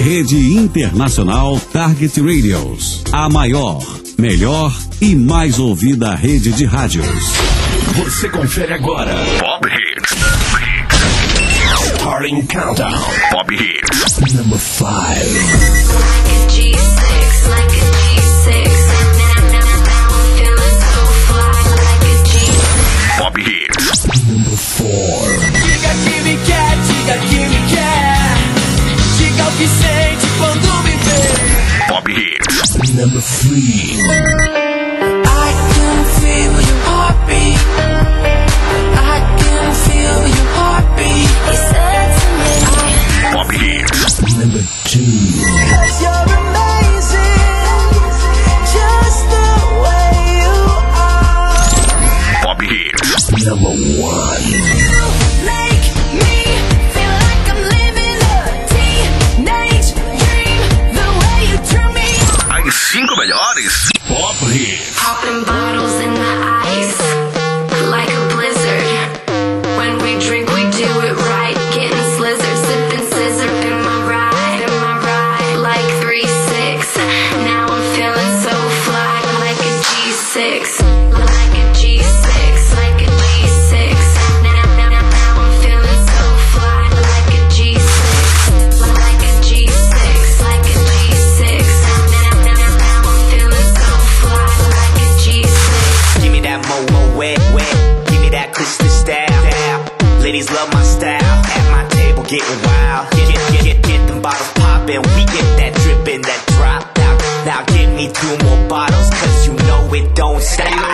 Rede Internacional Target Radios. A maior, melhor e mais ouvida rede de rádios. Você confere agora Pop Hits. Starting Countdown. Pop Hits. Number 5. Pop Hits. Number 4. Diga que me quer, diga que me quer. Diga o que sente quando me vê. Pop Hits. Number 3. I can feel your heartbeat. I can feel your heartbeat. He said to me. Pop Hits. Number 2. 'Cause you're amazing, just the way you are. Pop Hits. Number 1. Make me feel like I'm living a teenage dream. The way you turn me on. As 5 melhores Pop Hits. Popping bottles in the ice, like a blizzard. When we drink, we do it right. Getting slizzard, sipping scissor in my ride, like 3-6. Now I'm feeling so fly, like a G6, like a G6, like a G6. Now I'm feeling so fly, like a G6, like a G6, like a G6. Now I'm feeling so fly, like a G6. Give me that mo wet. Give me that crystal style. Ladies love my style. At my table getting wild. Get them bottles poppin'. We get that drippin', that drop. Now give me 2 more bottles, 'cause you know it don't stop. Hell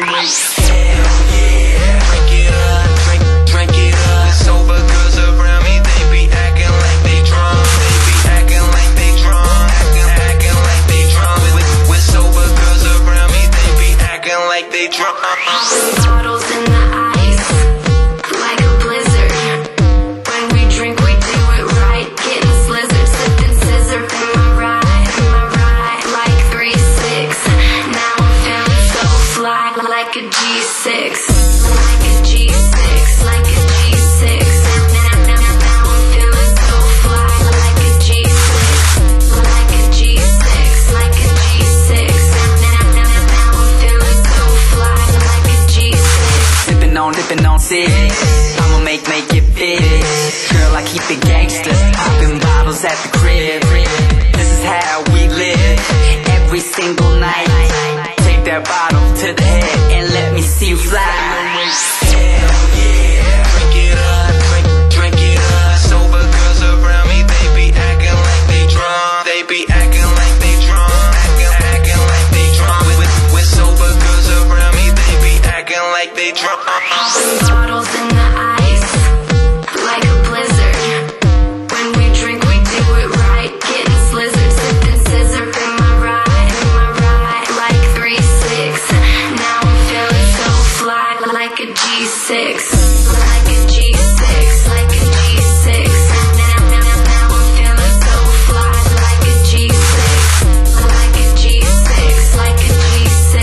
yeah. Drink it up, drink it up. Sober girls around me, they be acting like they drunk. They be acting like they drunk. Acting like they drunk. With sober girls around me, they be acting like they drunk. Bottles in the ice, like a blizzard. When we drink, we do it right. Getting slizzard, sipping scissor in my ride, like 3-6. Now I'm feeling so fly, like a G6, like a G6, like a G6. Now I'm feeling so fly, like a G6, like a G6, like a G6. Now I'm feeling so fly, like a G6. Sippin' on six. I'ma make it fit. Girl, I keep it gangsta. Poppin' bottles at the crib. This is how we live. Every single night. Take that bottle to the head and let me see you fly. Hell yeah. Drink it up, drink it up. Sober girls around me, they be acting like they drunk. They be acting like they drunk. Acting like they drunk. With sober girls around me, they be acting like they drunk. Bottles in the ice, like a blizzard. When we drink, we do it right. Getting slizzard, sipping scissor in my ride, like 3-6. Now I'm feeling so fly, like a G6, like a G6, like a G6. Now I'm feeling so fly, like a G6, like a G6, like a G6.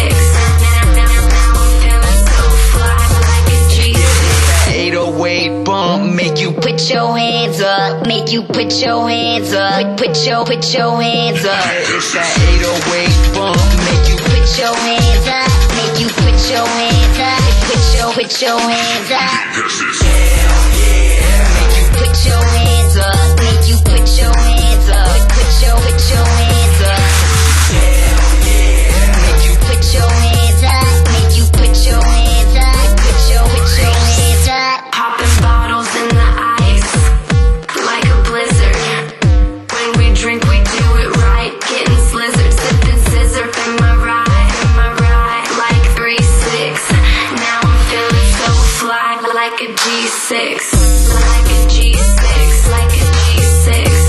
Now I'm feeling so fly, like a G6. 808 bump, make you put your hands up, make you put your hands up, put your hands up. It's that 808 bump, make you put your hands up, make you put your hands up, put your hands up. Hell yeah, make you put your hands up, make you put your hands up, put your hands up. Hell yeah, make you put your hands up, make you put your hands up, put your hands up. Popping bottles in the ice, like a blizzard. When we drink, we do it right. Getting slizzard, sipping scissor in my ride, like 3-6. Now I'm feeling so fly, like a G6, like a G6, like a G6.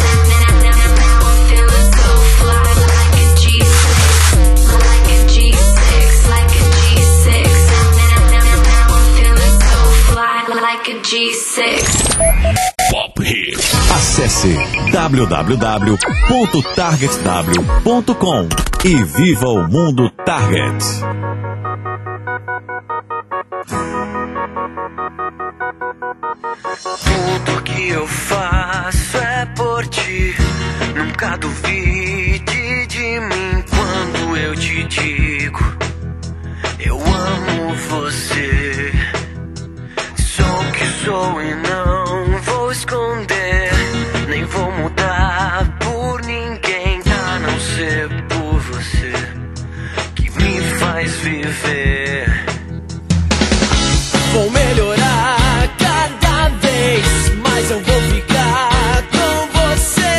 Now I'm feeling so fly, like a G6, like a G6, like a G6. Now I'm feeling so fly, like a G6. Pop Hits. Acesse www.targetw.com e viva o mundo Target. Tudo que eu faço é por ti. Nunca Nunca duvide de mim quando eu te digo eu amo você. Sou o que sou e não vou esconder, nem vou mudar por ninguém, a não ser por você que me faz viver. Vou melhorar cada vez, mas eu vou ficar com você.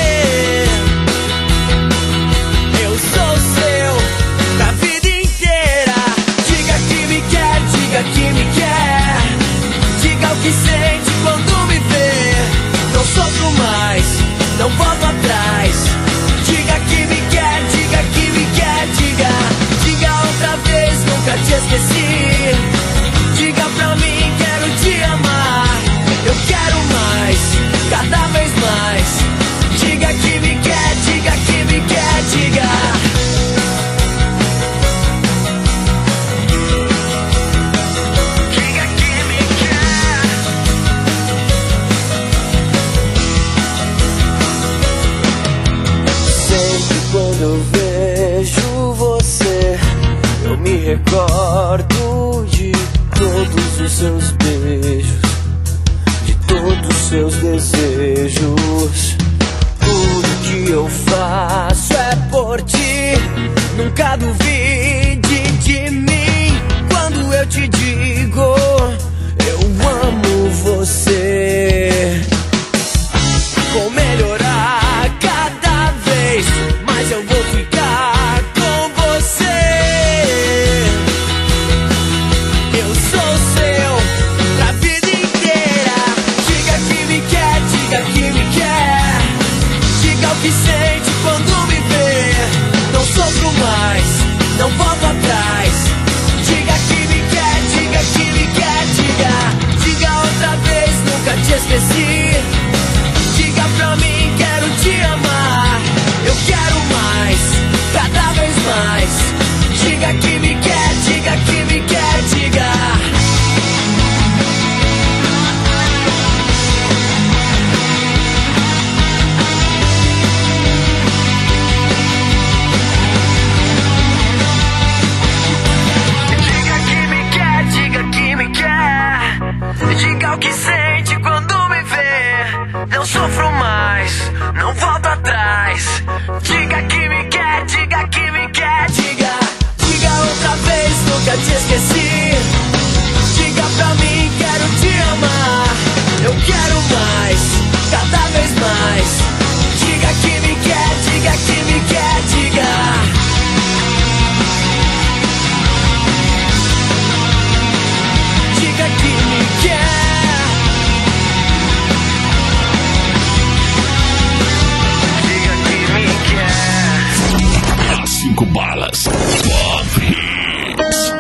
Eu sou seu pra vida inteira. Diga que me quer, diga que me quer. Diga o que sente quando me vê. Não sofro mais, não volto atrás. Diga que me quer, diga que me quer. Diga outra vez, nunca te esqueci. Diga pra mim, quero te amar. Eu quero mais, cada vez mais. Diga que me quer, diga que me quer, diga. Diga que me quer. Sempre quando eu vejo você, eu me recordo de todos os seus beijos, de todos os seus desejos. Tudo que eu faço é por ti. Nunca duvide de mim quando eu te digo eu amo você. Vou melhorar cada vez, mas eu vou ficar com você. Eu sou seu pra vida inteira. Diga que me quer, diga que me quer. Diga o que sente quando me vê. Não sofro mais, não volto atrás. Diga que me quer, diga que me quer. Diga outra vez, nunca te esqueci. Diga pra mim, quero te amar. Eu quero mais, cada vez mais. Diga que me quer, diga que me quer, diga. Diga que me quer, diga que me quer. Diga o que sente quando me vê. Não sofro mais, não volto atrás. Diga que me quer, diga que me quer, diga outra vez, nunca te esqueci. Diga pra mim, quero te amar. Eu quero mais, cada vez mais. Diga que me quer, diga que me quer, diga. Diga que me quer. 5 balas. Pop Hits.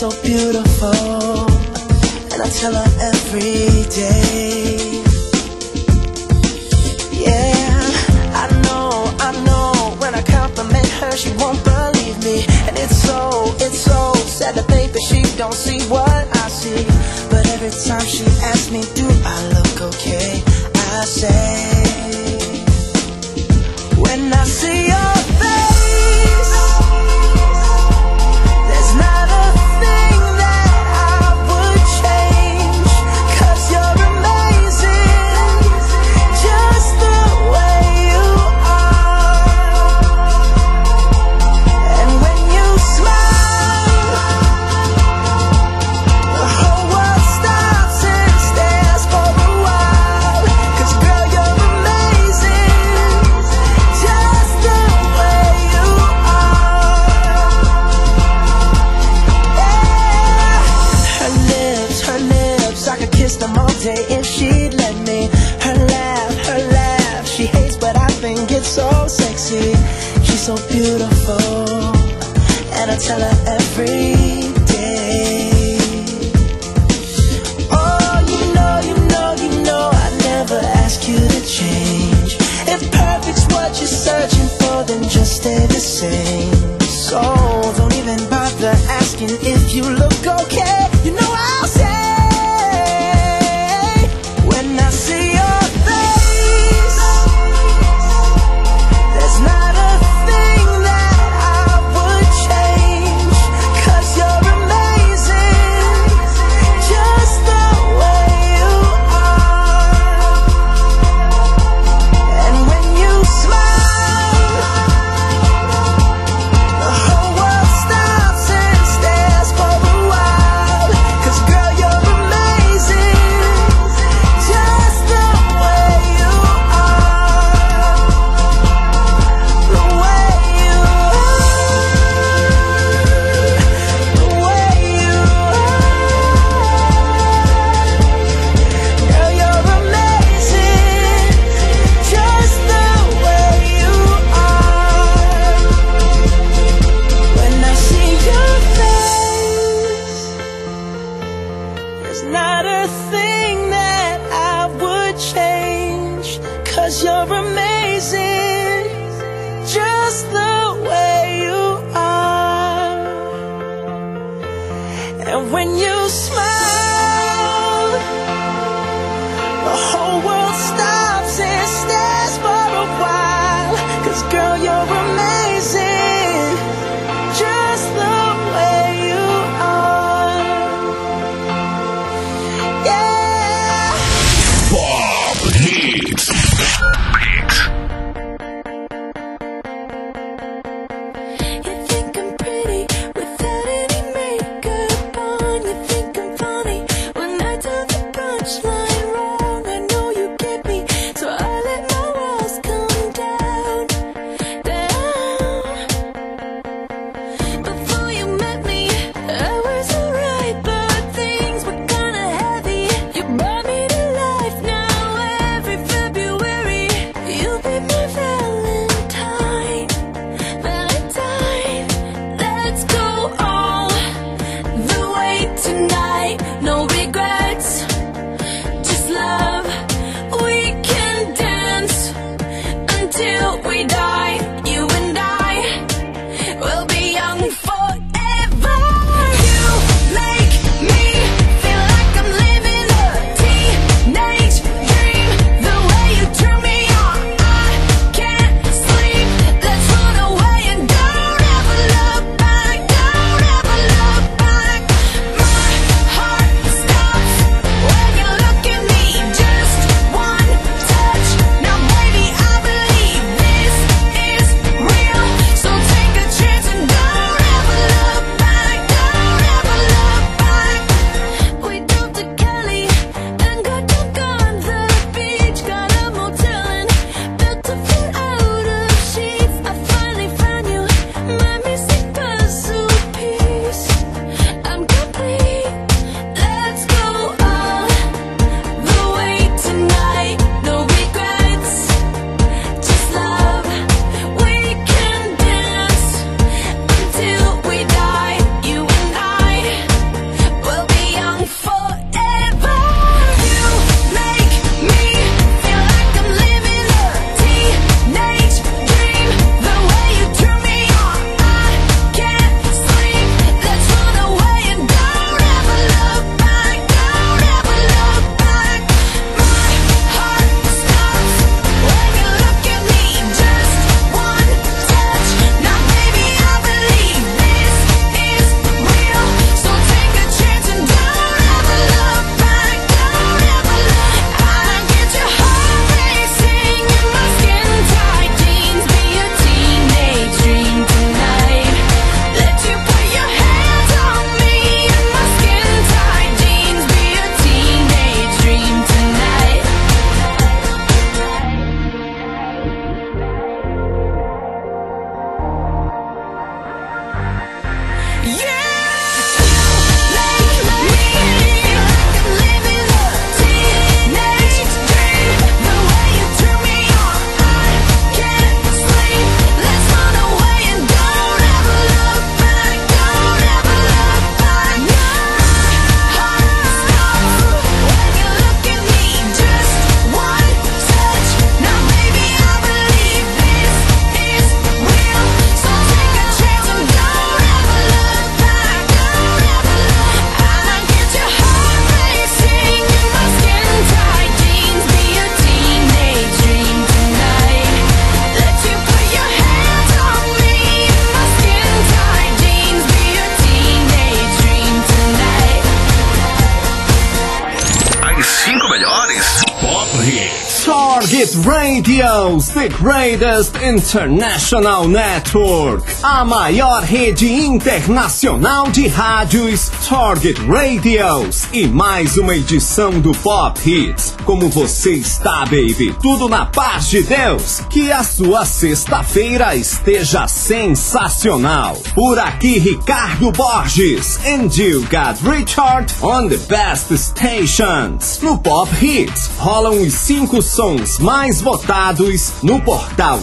so beautiful, and I tell her every day. Yeah, I know, when I compliment her, she won't believe me. And it's so sad to think that she don't see what I see. But every time she asks me, do I look okay, I say, when I see your face, there's not a thing that I would change, 'cause you're amazing, just the way you are. And when you smile, the whole world stops and stares for a while, 'cause girl, you're amazing, just the way you are. Yeah. Her lips, I could kiss them all day if she'd let me. Her laugh, she hates, but I think it's so sexy. She's so beautiful, and I tell her every day. Oh, you know, I never ask you to change. If perfect's what you're searching for, then just stay the same. So don't even bother asking if you look okay. You know I'll say, when I see your face, there's not a thing that I would change, 'cause you're amazing, just the way you are. And when you smile, the whole world stops and stares for a while, 'cause girl, you're amazing, just the way you are. The way you are, the way you are. Girl, you're amazing, just the way you are. When I see your face, there's not a thing that I would change, 'cause you're amazing, just the way you are. And when you smile, the whole world stops and stares for a while, 'cause girl, you're amazing, just the way you are. Yeah. Pop Hits. You think I'm pretty without any makeup on. You think I'm funny when I do the punchline wrong. I know you get me, so I let my walls come down, down. Before you met me, I was alright, but things were kinda heavy. You brought me to life. Now every February, you'll be my Valentine, Valentine. Let's go all the way tonight. No regrets, just love. We can dance until we die. You and I will be young forever. You make me feel like I'm living a teenage dream. The way you turn me on, I can't sleep. Let's run away and don't ever look back. Don't ever look back. My heart stops when you look at me. Just one touch. Now baby, I believe this Teenage Radios, the greatest international network. A maior rede internacional de rádios, Target Radios. E mais uma edição do Pop Hits. Como você está, baby? Tudo na paz de Deus? Que a sua sexta-feira esteja sensacional. Por aqui, Ricardo Borges. And you got Richard on the best stations. No Pop Hits, rolam os 5 sons mais votados no portal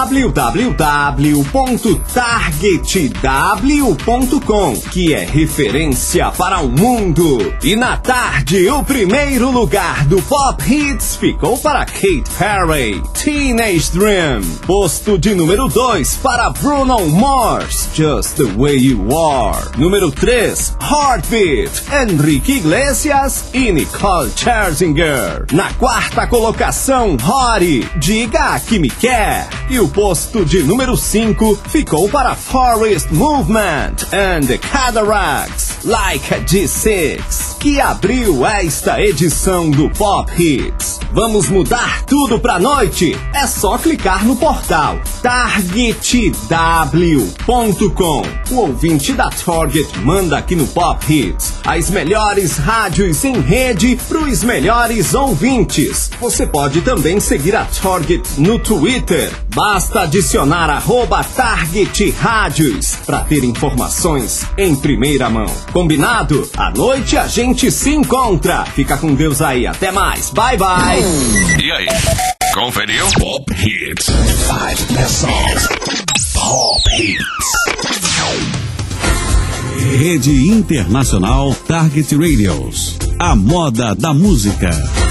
www.targetw.com, que é referência para o mundo. E na tarde, o primeiro lugar do Pop Hits ficou para Katy Perry, Teenage Dream. Posto de número 2 para Bruno Mars, Just the Way You Are. Número 3, Heartbeat, Enrique Iglesias e Nicole Scherzinger. Na quarta colocação, Hori, Diga Que Me Quer. E o posto de número 5 ficou para Forest Movement and the Cataracts, Like a G6, que abriu esta edição do Pop Hits. Vamos mudar tudo pra noite? É só clicar no portal targetw.com. O ouvinte da Target manda aqui no Pop Hits as melhores rádios em rede pros melhores ouvintes. Você pode também seguir a Target no Twitter. Basta adicionar @Target Rádios para ter informações em primeira mão. Combinado? À noite a gente se encontra. Fica com Deus aí. Até mais. Bye, bye. E aí? Conferiu? Pop Hits. 5 best songs. Pop Hits. Rede Internacional Target Radios. A moda da música.